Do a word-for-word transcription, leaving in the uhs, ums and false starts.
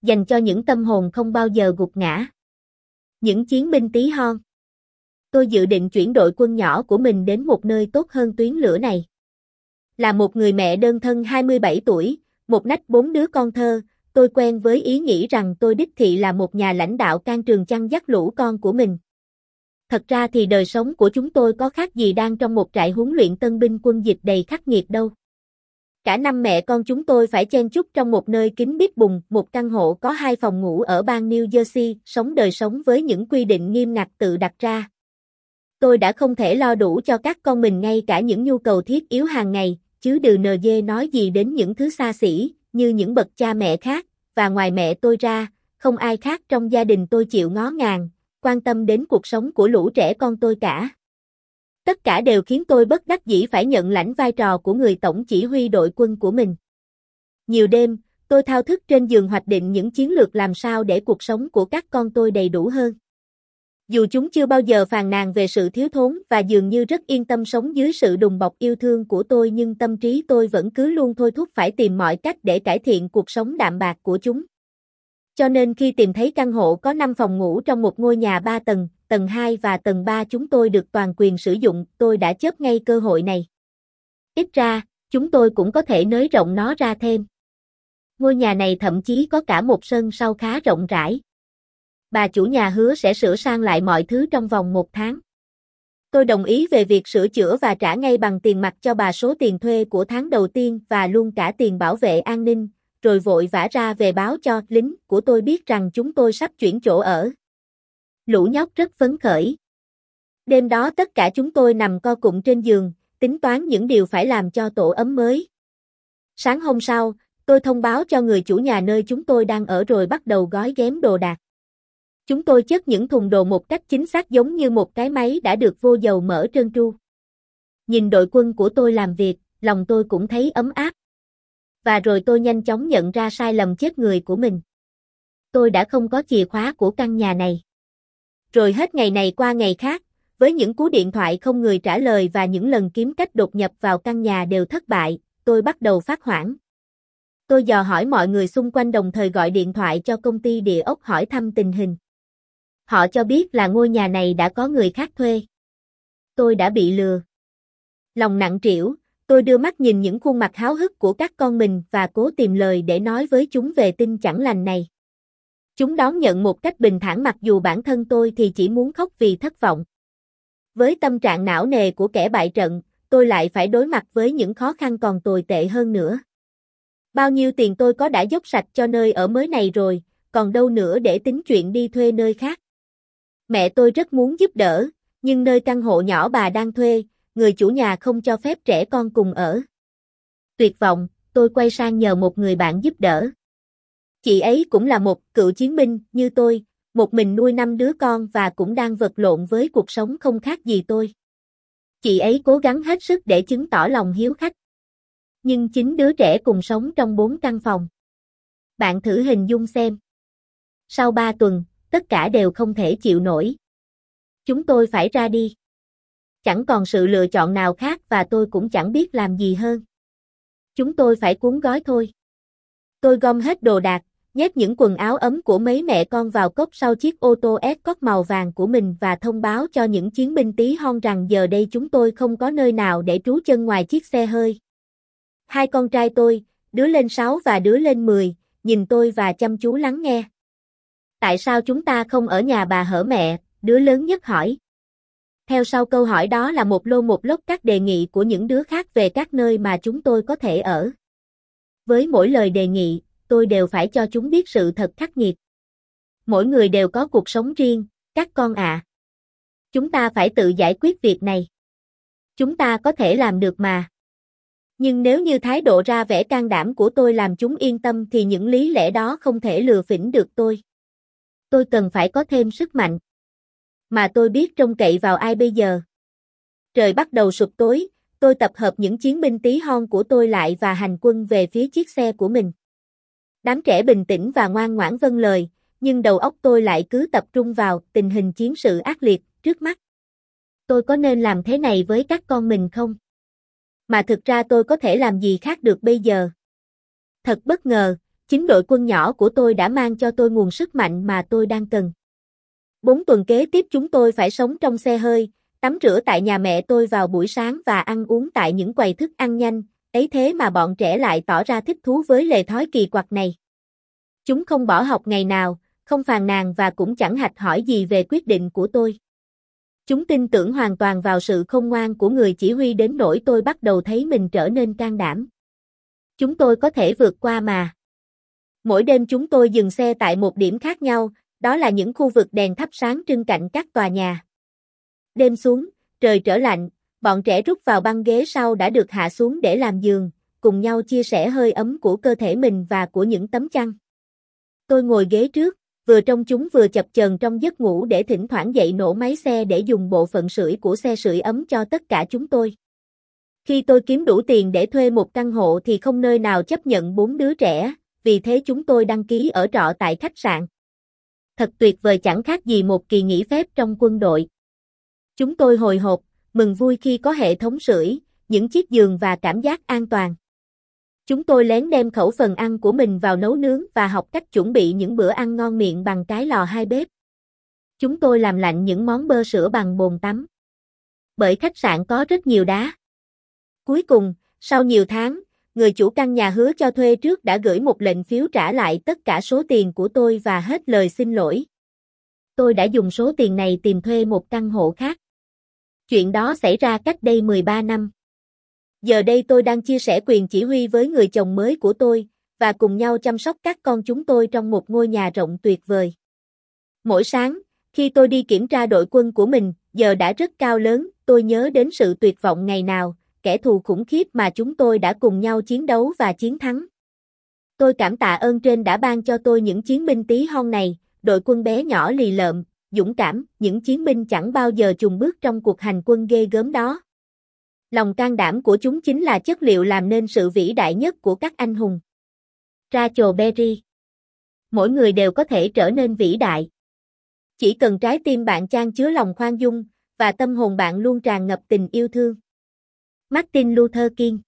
Dành cho những tâm hồn không bao giờ gục ngã. Những chiến binh tí hon. Tôi dự định chuyển đội quân nhỏ của mình đến một nơi tốt hơn tuyến lửa này. Là một người mẹ đơn thân hai mươi bảy tuổi, một nách bốn đứa con thơ, tôi quen với ý nghĩ rằng tôi đích thị là một nhà lãnh đạo can trường chăn dắt lũ con của mình. Thật ra thì đời sống của chúng tôi có khác gì đang trong một trại huấn luyện tân binh quân dịch đầy khắc nghiệt đâu. Cả năm mẹ con chúng tôi phải chen chúc trong một nơi kín mít bùng, một căn hộ có hai phòng ngủ ở bang New Jersey, sống đời sống với những quy định nghiêm ngặt tự đặt ra. Tôi đã không thể lo đủ cho các con mình ngay cả những nhu cầu thiết yếu hàng ngày, chứ đừng nờ dê nói gì đến những thứ xa xỉ, như những bậc cha mẹ khác, và ngoài mẹ tôi ra, không ai khác trong gia đình tôi chịu ngó ngàng, quan tâm đến cuộc sống của lũ trẻ con tôi cả. Tất cả đều khiến tôi bất đắc dĩ phải nhận lãnh vai trò của người tổng chỉ huy đội quân của mình. Nhiều đêm, tôi thao thức trên giường hoạch định những chiến lược làm sao để cuộc sống của các con tôi đầy đủ hơn. Dù chúng chưa bao giờ phàn nàn về sự thiếu thốn và dường như rất yên tâm sống dưới sự đùm bọc yêu thương của tôi, nhưng tâm trí tôi vẫn cứ luôn thôi thúc phải tìm mọi cách để cải thiện cuộc sống đạm bạc của chúng. Cho nên khi tìm thấy căn hộ có năm phòng ngủ trong một ngôi nhà ba tầng, tầng hai và tầng ba chúng tôi được toàn quyền sử dụng, tôi đã chớp ngay cơ hội này. Ít ra, chúng tôi cũng có thể nới rộng nó ra thêm. Ngôi nhà này thậm chí có cả một sân sau khá rộng rãi. Bà chủ nhà hứa sẽ sửa sang lại mọi thứ trong vòng một tháng. Tôi đồng ý về việc sửa chữa và trả ngay bằng tiền mặt cho bà số tiền thuê của tháng đầu tiên và luôn cả tiền bảo vệ an ninh, rồi vội vã ra về báo cho lính của tôi biết rằng chúng tôi sắp chuyển chỗ ở. Lũ nhóc rất phấn khởi. Đêm đó tất cả chúng tôi nằm co cụm trên giường, tính toán những điều phải làm cho tổ ấm mới. Sáng hôm sau, tôi thông báo cho người chủ nhà nơi chúng tôi đang ở rồi bắt đầu gói ghém đồ đạc. Chúng tôi chất những thùng đồ một cách chính xác giống như một cái máy đã được vô dầu mỡ trơn tru. Nhìn đội quân của tôi làm việc, lòng tôi cũng thấy ấm áp. Và rồi tôi nhanh chóng nhận ra sai lầm chết người của mình. Tôi đã không có chìa khóa của căn nhà này. Rồi hết ngày này qua ngày khác, với những cú điện thoại không người trả lời và những lần kiếm cách đột nhập vào căn nhà đều thất bại, tôi bắt đầu phát hoảng. Tôi dò hỏi mọi người xung quanh đồng thời gọi điện thoại cho công ty địa ốc hỏi thăm tình hình. Họ cho biết là ngôi nhà này đã có người khác thuê. Tôi đã bị lừa. Lòng nặng trĩu, tôi đưa mắt nhìn những khuôn mặt háo hức của các con mình và cố tìm lời để nói với chúng về tin chẳng lành này. Chúng đón nhận một cách bình thản mặc dù bản thân tôi thì chỉ muốn khóc vì thất vọng. Với tâm trạng não nề của kẻ bại trận, tôi lại phải đối mặt với những khó khăn còn tồi tệ hơn nữa. Bao nhiêu tiền tôi có đã dốc sạch cho nơi ở mới này rồi, còn đâu nữa để tính chuyện đi thuê nơi khác. Mẹ tôi rất muốn giúp đỡ, nhưng nơi căn hộ nhỏ bà đang thuê, người chủ nhà không cho phép trẻ con cùng ở. Tuyệt vọng, tôi quay sang nhờ một người bạn giúp đỡ. Chị ấy cũng là một cựu chiến binh như tôi, một mình nuôi năm đứa con và cũng đang vật lộn với cuộc sống không khác gì tôi. Chị ấy cố gắng hết sức để chứng tỏ lòng hiếu khách. Nhưng chín đứa trẻ cùng sống trong bốn căn phòng. Bạn thử hình dung xem. Sau ba tuần, tất cả đều không thể chịu nổi. Chúng tôi phải ra đi. Chẳng còn sự lựa chọn nào khác và tôi cũng chẳng biết làm gì hơn. Chúng tôi phải cuốn gói thôi. Tôi gom hết đồ đạc, nhét những quần áo ấm của mấy mẹ con vào cốp sau chiếc ô tô Escort màu vàng của mình và thông báo cho những chiến binh tí hon rằng giờ đây chúng tôi không có nơi nào để trú chân ngoài chiếc xe hơi. Hai con trai tôi, đứa lên sáu và đứa lên mười, nhìn tôi và chăm chú lắng nghe. Tại sao chúng ta không ở nhà bà hở mẹ? Đứa lớn nhất hỏi. Theo sau câu hỏi đó là một lô một lốc các đề nghị của những đứa khác về các nơi mà chúng tôi có thể ở. Với mỗi lời đề nghị, tôi đều phải cho chúng biết sự thật khắc nghiệt. Mỗi người đều có cuộc sống riêng, các con ạ. À. Chúng ta phải tự giải quyết việc này. Chúng ta có thể làm được mà. Nhưng nếu như thái độ ra vẻ can đảm của tôi làm chúng yên tâm thì những lý lẽ đó không thể lừa phỉnh được tôi. Tôi cần phải có thêm sức mạnh. Mà tôi biết trông cậy vào ai bây giờ? Trời bắt đầu sụp tối, tôi tập hợp những chiến binh tí hon của tôi lại và hành quân về phía chiếc xe của mình. Đám trẻ bình tĩnh và ngoan ngoãn vâng lời, nhưng đầu óc tôi lại cứ tập trung vào tình hình chiến sự ác liệt trước mắt. Tôi có nên làm thế này với các con mình không? Mà thực ra tôi có thể làm gì khác được bây giờ? Thật bất ngờ, Chính đội quân nhỏ của tôi đã mang cho tôi nguồn sức mạnh mà tôi đang cần. Bốn tuần kế tiếp chúng tôi phải sống trong xe hơi, tắm rửa tại nhà mẹ tôi vào buổi sáng và ăn uống tại những quầy thức ăn nhanh, ấy thế mà bọn trẻ lại tỏ ra thích thú với lề thói kỳ quặc này. Chúng không bỏ học ngày nào, không phàn nàn và cũng chẳng hạch hỏi gì về quyết định của tôi. Chúng tin tưởng hoàn toàn vào sự khôn ngoan của người chỉ huy đến nỗi tôi bắt đầu thấy mình trở nên can đảm. Chúng tôi có thể vượt qua mà. Mỗi đêm chúng tôi dừng xe tại một điểm khác nhau, đó là những khu vực đèn thắp sáng trưng cạnh các tòa nhà. Đêm xuống, trời trở lạnh, bọn trẻ rút vào băng ghế sau đã được hạ xuống để làm giường, cùng nhau chia sẻ hơi ấm của cơ thể mình và của những tấm chăn. Tôi ngồi ghế trước, vừa trông chúng vừa chập chờn trong giấc ngủ để thỉnh thoảng dậy nổ máy xe để dùng bộ phận sưởi của xe sưởi ấm cho tất cả chúng tôi. Khi tôi kiếm đủ tiền để thuê một căn hộ thì không nơi nào chấp nhận bốn đứa trẻ, vì thế chúng tôi đăng ký ở trọ tại khách sạn. Thật tuyệt vời, chẳng khác gì một kỳ nghỉ phép trong quân đội. Chúng tôi hồi hộp, mừng vui khi có hệ thống sưởi, những chiếc giường và cảm giác an toàn. Chúng tôi lén đem khẩu phần ăn của mình vào nấu nướng và học cách chuẩn bị những bữa ăn ngon miệng bằng cái lò hai bếp. Chúng tôi làm lạnh những món bơ sữa bằng bồn tắm. Bởi khách sạn có rất nhiều đá. Cuối cùng, sau nhiều tháng, người chủ căn nhà hứa cho thuê trước đã gửi một lệnh phiếu trả lại tất cả số tiền của tôi và hết lời xin lỗi. Tôi đã dùng số tiền này tìm thuê một căn hộ khác. Chuyện đó xảy ra cách đây mười ba năm. Giờ đây tôi đang chia sẻ quyền chỉ huy với người chồng mới của tôi, và cùng nhau chăm sóc các con chúng tôi trong một ngôi nhà rộng tuyệt vời. Mỗi sáng, khi tôi đi kiểm tra đội quân của mình, giờ đã rất cao lớn, tôi nhớ đến sự tuyệt vọng ngày nào, kẻ thù khủng khiếp mà chúng tôi đã cùng nhau chiến đấu và chiến thắng. Tôi cảm tạ ơn trên đã ban cho tôi những chiến binh tí hon này, đội quân bé nhỏ lì lợm, dũng cảm, những chiến binh chẳng bao giờ chùn bước trong cuộc hành quân ghê gớm đó. Lòng can đảm của chúng chính là chất liệu làm nên sự vĩ đại nhất của các anh hùng. Rachel Berry. Mỗi người đều có thể trở nên vĩ đại. Chỉ cần trái tim bạn chan chứa lòng khoan dung, và tâm hồn bạn luôn tràn ngập tình yêu thương. Martin Luther King.